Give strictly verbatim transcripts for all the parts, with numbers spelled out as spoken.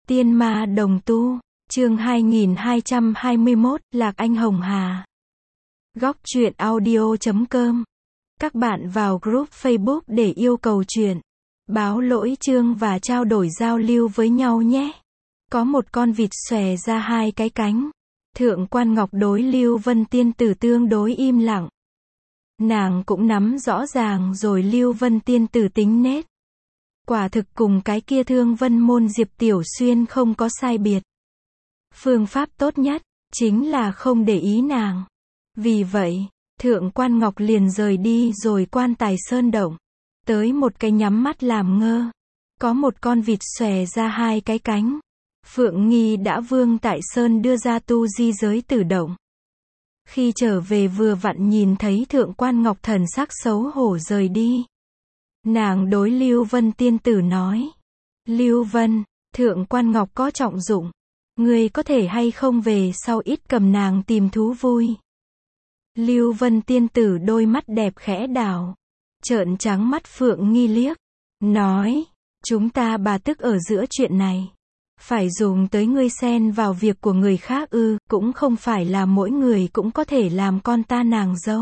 Tiên ma đồng tu, chương hai nghìn hai trăm hai mươi mốt, Lạc Anh Hồng Hà. Góc truyện audio chấm com. Các bạn vào group Facebook để yêu cầu truyện, báo lỗi chương và trao đổi giao lưu với nhau nhé. Có một con vịt xòe ra hai cái cánh. Thượng quan Ngọc đối Lưu Vân Tiên Tử tương đối im lặng. Nàng cũng nắm rõ ràng rồi Lưu Vân Tiên Tử tính nết. Quả thực cùng cái kia Thương Vân môn Diệp Tiểu Xuyên không có sai biệt. Phương pháp tốt nhất chính là không để ý nàng. Vì vậy, Thượng quan Ngọc liền rời đi rồi Quan Tài Sơn động. Tới một cái nhắm mắt làm ngơ. Có một con vịt xòe ra hai cái cánh. Phượng Nghi đã Vương tại Sơn đưa ra tu di giới tử động. Khi trở về vừa vặn nhìn thấy Thượng quan Ngọc thần sắc xấu hổ rời đi. Nàng đối Lưu Vân Tiên Tử nói. Lưu Vân, Thượng quan Ngọc có trọng dụng. Ngươi có thể hay không về sau ít cầm nàng tìm thú vui. Lưu Vân Tiên Tử đôi mắt đẹp khẽ đảo. Trợn trắng mắt Phượng Nghi liếc. Nói, chúng ta bà tức ở giữa chuyện này. Phải dùng tới ngươi xen vào việc của người khác ư, cũng không phải là mỗi người cũng có thể làm con ta nàng dâu.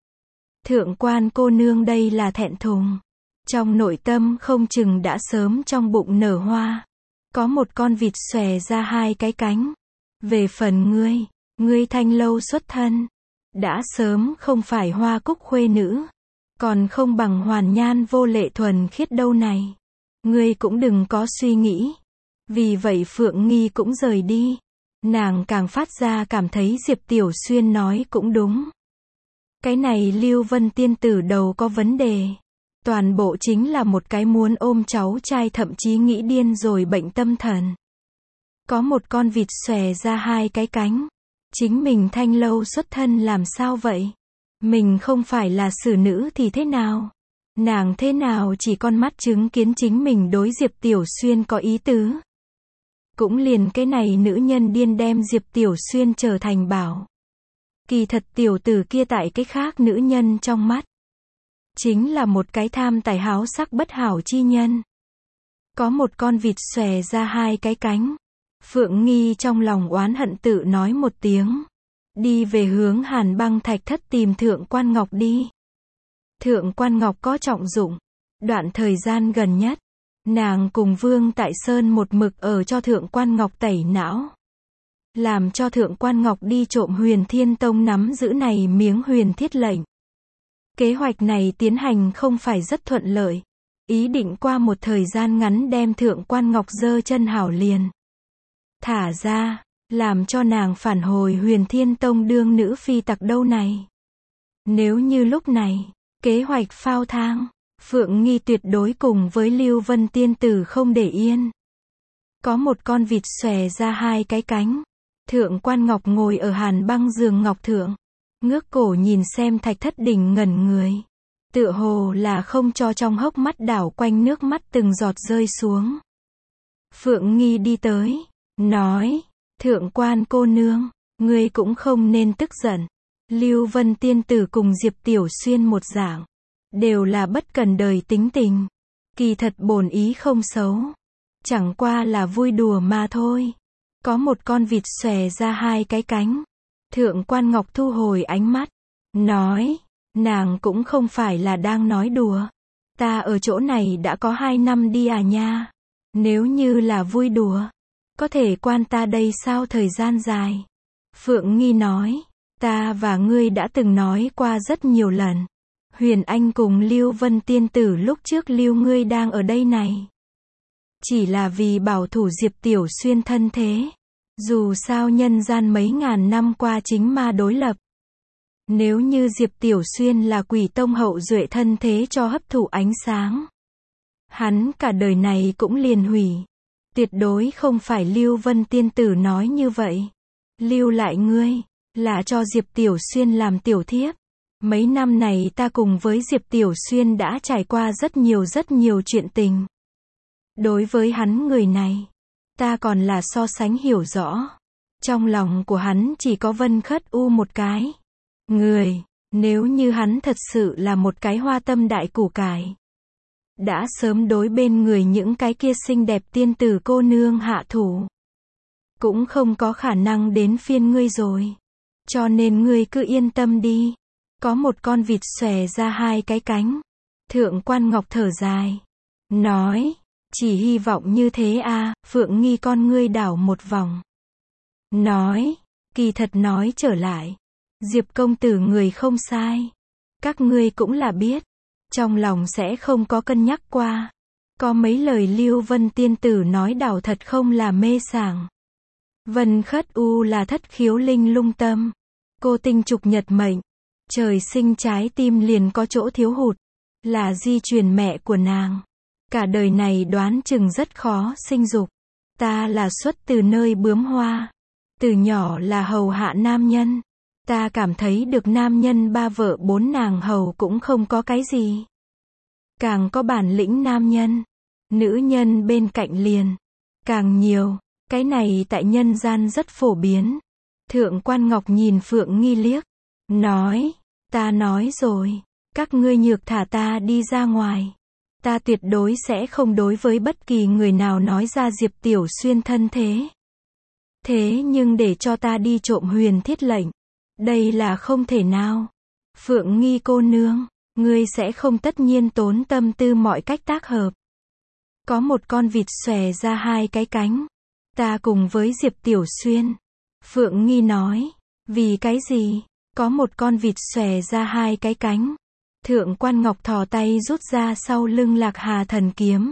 Thượng quan cô nương đây là thẹn thùng. Trong nội tâm không chừng đã sớm trong bụng nở hoa. Có một con vịt xòe ra hai cái cánh. Về phần ngươi, ngươi thanh lâu xuất thân. Đã sớm không phải Hoa Cúc khuê nữ. Còn không bằng hoàn nhan vô lệ thuần khiết đâu này. Ngươi cũng đừng có suy nghĩ. Vì vậy Phượng Nghi cũng rời đi. Nàng càng phát ra cảm thấy Diệp Tiểu Xuyên nói cũng đúng. Cái này Lưu Vân Tiên Tử đầu có vấn đề. Toàn bộ chính là một cái muốn ôm cháu trai thậm chí nghĩ điên rồi bệnh tâm thần. Có một con vịt xòe ra hai cái cánh. Chính mình thanh lâu xuất thân làm sao vậy? Mình không phải là xử nữ thì thế nào? Nàng thế nào chỉ con mắt chứng kiến chính mình đối Diệp Tiểu Xuyên có ý tứ? Cũng liền cái này nữ nhân điên đem Diệp Tiểu Xuyên trở thành bảo. Kỳ thật tiểu tử kia tại cái khác nữ nhân trong mắt. Chính là một cái tham tài háo sắc bất hảo chi nhân. Có một con vịt xòe ra hai cái cánh. Phượng Nghi trong lòng oán hận tự nói một tiếng. Đi về hướng Hàn Băng Thạch Thất tìm Thượng quan Ngọc đi. Thượng quan Ngọc có trọng dụng. Đoạn thời gian gần nhất, nàng cùng Vương tại Sơn một mực ở cho Thượng quan Ngọc tẩy não. Làm cho Thượng quan Ngọc đi trộm Huyền Thiên Tông nắm giữ này miếng huyền thiết lệnh. Kế hoạch này tiến hành không phải rất thuận lợi. Ý định qua một thời gian ngắn đem Thượng quan Ngọc giơ chân hảo liền. Thả ra, làm cho nàng phản hồi Huyền Thiên Tông đương nữ phi tặc đâu này. Nếu như lúc này, kế hoạch phao thang, Phượng Nghi tuyệt đối cùng với Lưu Vân Tiên Tử không để yên. Có một con vịt xòe ra hai cái cánh. Thượng quan Ngọc ngồi ở Hàn Băng giường ngọc thượng. Ngước cổ nhìn xem Thạch Thất đỉnh ngẩn người. Tựa hồ là không cho trong hốc mắt đảo quanh nước mắt từng giọt rơi xuống. Phượng Nghi đi tới, nói, Thượng quan cô nương, ngươi cũng không nên tức giận. Lưu Vân Tiên Tử cùng Diệp Tiểu Xuyên một dạng. Đều là bất cần đời tính tình. Kỳ thật bổn ý không xấu. Chẳng qua là vui đùa mà thôi. Có một con vịt xòe ra hai cái cánh. Thượng quan Ngọc thu hồi ánh mắt. Nói, nàng cũng không phải là đang nói đùa. Ta ở chỗ này đã có hai năm đi à nha. Nếu như là vui đùa, có thể quan ta đây sao thời gian dài. Phượng Nghi nói, ta và ngươi đã từng nói qua rất nhiều lần. Huyền Anh cùng Lưu Vân Tiên Tử lúc trước lưu ngươi đang ở đây này. Chỉ là vì bảo thủ Diệp Tiểu Xuyên thân thế. Dù sao nhân gian mấy ngàn năm qua chính ma đối lập. Nếu như Diệp Tiểu Xuyên là quỷ tông hậu duệ thân thế cho hấp thụ ánh sáng. Hắn cả đời này cũng liền hủy. Tuyệt đối không phải Lưu Vân Tiên Tử nói như vậy. Lưu lại ngươi, là cho Diệp Tiểu Xuyên làm tiểu thiếp. Mấy năm này ta cùng với Diệp Tiểu Xuyên đã trải qua rất nhiều rất nhiều chuyện tình. Đối với hắn người này, ta còn là so sánh hiểu rõ. Trong lòng của hắn chỉ có Vân Khất U một cái người. Nếu như hắn thật sự là một cái hoa tâm đại củ cải, đã sớm đối bên người những cái kia xinh đẹp tiên tử cô nương hạ thủ. Cũng không có khả năng đến phiên ngươi rồi. Cho nên ngươi cứ yên tâm đi. Có một con vịt xòe ra hai cái cánh. Thượng quan Ngọc thở dài. Nói, chỉ hy vọng như thế à, Phượng Nghi con ngươi đảo một vòng. Nói, kỳ thật nói trở lại. Diệp công tử người không sai. Các ngươi cũng là biết. Trong lòng sẽ không có cân nhắc qua. Có mấy lời Lưu Vân tiên tử nói đảo thật không là mê sảng. Vân khất u là thất khiếu linh lung tâm. Cô tinh trục nhật mệnh. Trời sinh trái tim liền có chỗ thiếu hụt. Là di truyền mẹ của nàng. Cả đời này đoán chừng rất khó sinh dục. Ta là xuất từ nơi bướm hoa. Từ nhỏ là hầu hạ nam nhân. Ta cảm thấy được nam nhân ba vợ bốn nàng hầu cũng không có cái gì. Càng có bản lĩnh nam nhân. Nữ nhân bên cạnh liền. Càng nhiều. Cái này tại nhân gian rất phổ biến. Thượng quan Ngọc nhìn Phượng Nghi liếc. Nói. Ta nói rồi. Các ngươi nhược thả ta đi ra ngoài. Ta tuyệt đối sẽ không đối với bất kỳ người nào nói ra Diệp Tiểu Xuyên thân thế. Thế nhưng để cho ta đi trộm huyền thiết lệnh. Đây là không thể nào. Phượng Nghi cô nương. Ngươi sẽ không tất nhiên tốn tâm tư mọi cách tác hợp. Có một con vịt xòe ra hai cái cánh. Ta cùng với Diệp Tiểu Xuyên. Phượng Nghi nói. Vì cái gì? Có một con vịt xòe ra hai cái cánh. Thượng quan Ngọc thò tay rút ra sau lưng Lạc Hà thần kiếm.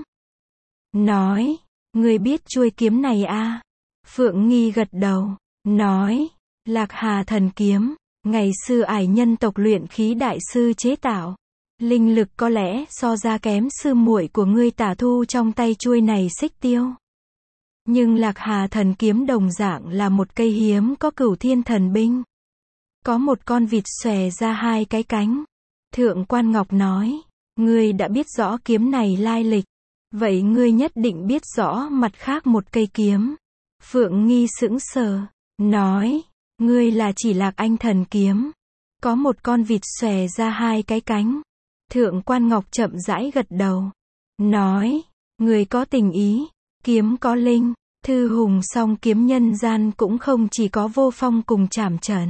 Nói. Ngươi biết chuôi kiếm này à? Phượng Nghi gật đầu. Nói. Lạc Hà thần kiếm. Ngày xưa ải nhân tộc luyện khí đại sư chế tạo. Linh lực có lẽ so ra kém sư muội của ngươi Tả Thu trong tay chuôi này xích tiêu. Nhưng Lạc Hà thần kiếm đồng dạng là một cây hiếm có cửu thiên thần binh. Có một con vịt xòe ra hai cái cánh. Thượng quan Ngọc nói. Ngươi đã biết rõ kiếm này lai lịch. Vậy ngươi nhất định biết rõ mặt khác một cây kiếm. Phượng Nghi sững sờ. Nói. Ngươi là chỉ Lạc Anh thần kiếm. Có một con vịt xòe ra hai cái cánh. Thượng quan Ngọc chậm rãi gật đầu. Nói. Ngươi có tình ý. Kiếm có linh. Thư hùng song kiếm nhân gian cũng không chỉ có Vô Phong cùng Trảm Trần.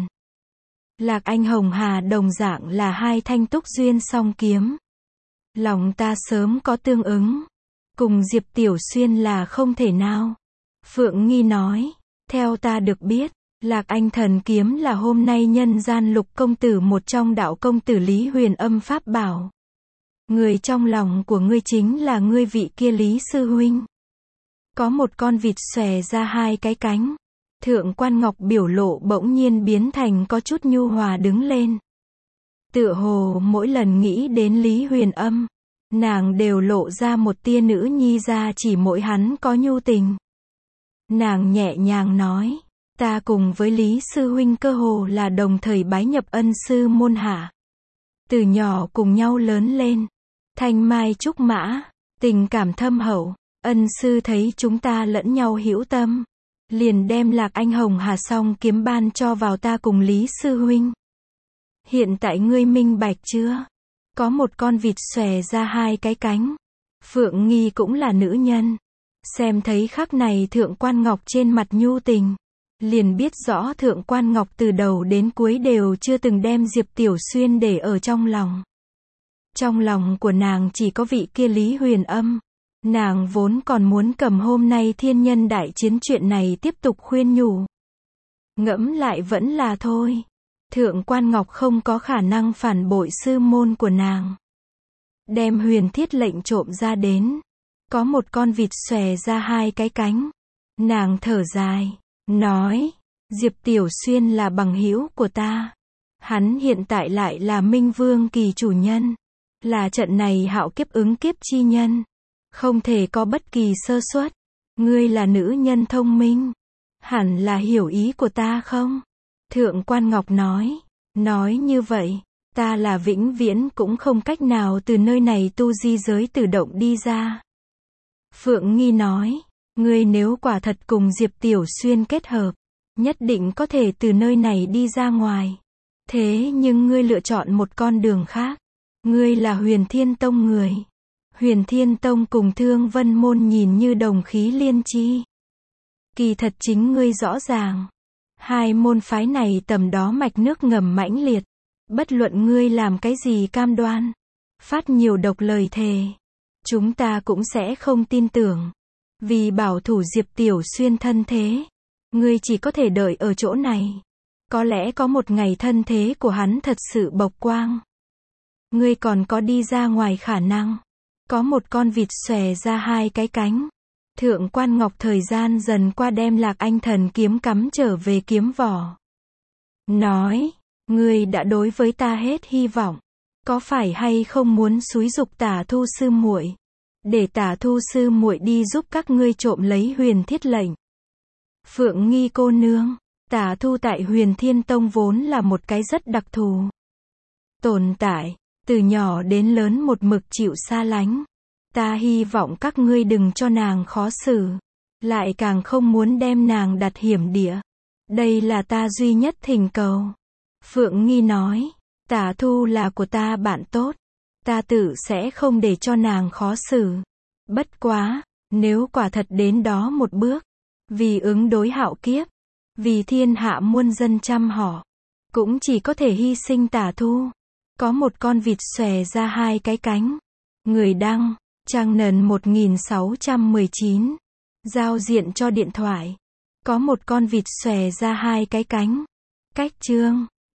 Lạc Anh Hồng Hà đồng dạng là hai thanh túc duyên song kiếm. Lòng ta sớm có tương ứng. Cùng Diệp Tiểu Xuyên là không thể nào. Phượng Nghi nói. Theo ta được biết. Lạc Anh thần kiếm là hôm nay nhân gian lục công tử một trong đạo công tử Lý Huyền Âm pháp bảo. Người trong lòng của ngươi chính là ngươi vị kia Lý sư huynh. Có một con vịt xòe ra hai cái cánh. Thượng quan Ngọc biểu lộ bỗng nhiên biến thành có chút nhu hòa đứng lên. Tựa hồ mỗi lần nghĩ đến Lý Huyền Âm, nàng đều lộ ra một tia nữ nhi ra chỉ mỗi hắn có nhu tình. Nàng nhẹ nhàng nói. Ta cùng với Lý sư huynh cơ hồ là đồng thời bái nhập ân sư môn hạ. Từ nhỏ cùng nhau lớn lên. Thanh mai trúc mã. Tình cảm thâm hậu. Ân sư thấy chúng ta lẫn nhau hữu tâm. Liền đem Lạc Anh Hồng Hà song kiếm ban cho vào ta cùng Lý sư huynh. Hiện tại ngươi minh bạch chưa? Có một con vịt xòe ra hai cái cánh. Phượng Nghi cũng là nữ nhân. Xem thấy khắc này Thượng quan Ngọc trên mặt nhu tình. Liền biết rõ Thượng quan Ngọc từ đầu đến cuối đều chưa từng đem Diệp Tiểu Xuyên để ở trong lòng. Trong lòng của nàng chỉ có vị kia Lý Huyền Âm. Nàng vốn còn muốn cầm hôm nay thiên nhân đại chiến chuyện này tiếp tục khuyên nhủ. Ngẫm lại vẫn là thôi. Thượng quan Ngọc không có khả năng phản bội sư môn của nàng. Đem huyền thiết lệnh trộm ra đến. Có một con vịt xòe ra hai cái cánh. Nàng thở dài. Nói. Diệp Tiểu Xuyên là bằng hữu của ta. Hắn hiện tại lại là Minh Vương kỳ chủ nhân. Là trận này hạo kiếp ứng kiếp chi nhân. Không thể có bất kỳ sơ suất. Ngươi là nữ nhân thông minh. Hẳn là hiểu ý của ta không? Thượng quan Ngọc nói. Nói như vậy, ta là vĩnh viễn cũng không cách nào từ nơi này tu di giới tự động đi ra. Phượng Nghi nói. Ngươi nếu quả thật cùng Diệp Tiểu Xuyên kết hợp, nhất định có thể từ nơi này đi ra ngoài. Thế nhưng ngươi lựa chọn một con đường khác. Ngươi là Huyền Thiên Tông người. Huyền Thiên Tông cùng Thương Vân Môn nhìn như đồng khí liên chi. Kỳ thật chính ngươi rõ ràng. Hai môn phái này tầm đó mạch nước ngầm mãnh liệt. Bất luận ngươi làm cái gì cam đoan, phát nhiều độc lời thề, chúng ta cũng sẽ không tin tưởng. Vì bảo thủ Diệp Tiểu Xuyên thân thế, ngươi chỉ có thể đợi ở chỗ này. Có lẽ có một ngày thân thế của hắn thật sự bộc quang. Ngươi còn có đi ra ngoài khả năng. Có một con vịt xòe ra hai cái cánh. Thượng quan Ngọc thời gian dần qua đem Lạc Anh thần kiếm cắm trở về kiếm vỏ. Nói, ngươi đã đối với ta hết hy vọng. Có phải hay không muốn xúi giục Tả Thu sư muội, để Tả Thu sư muội đi giúp các ngươi trộm lấy huyền thiết lệnh? Phượng Nghi cô nương, Tả Thu tại Huyền Thiên Tông vốn là một cái rất đặc thù tồn tại, từ nhỏ đến lớn một mực chịu xa lánh. Ta hy vọng các ngươi đừng cho nàng khó xử, lại càng không muốn đem nàng đặt hiểm địa. Đây là ta duy nhất thỉnh cầu. Phượng Nghi nói, Tả Thu là của ta bạn tốt, ta tự sẽ không để cho nàng khó xử. Bất quá, nếu quả thật đến đó một bước, vì ứng đối hạo kiếp, vì thiên hạ muôn dân chăm họ, cũng chỉ có thể hy sinh Tả Thu. Có một con vịt xòe ra hai cái cánh. Người đăng, Trang Nần một nghìn sáu trăm mười chín. Giao diện cho điện thoại. Có một con vịt xòe ra hai cái cánh. Cách chương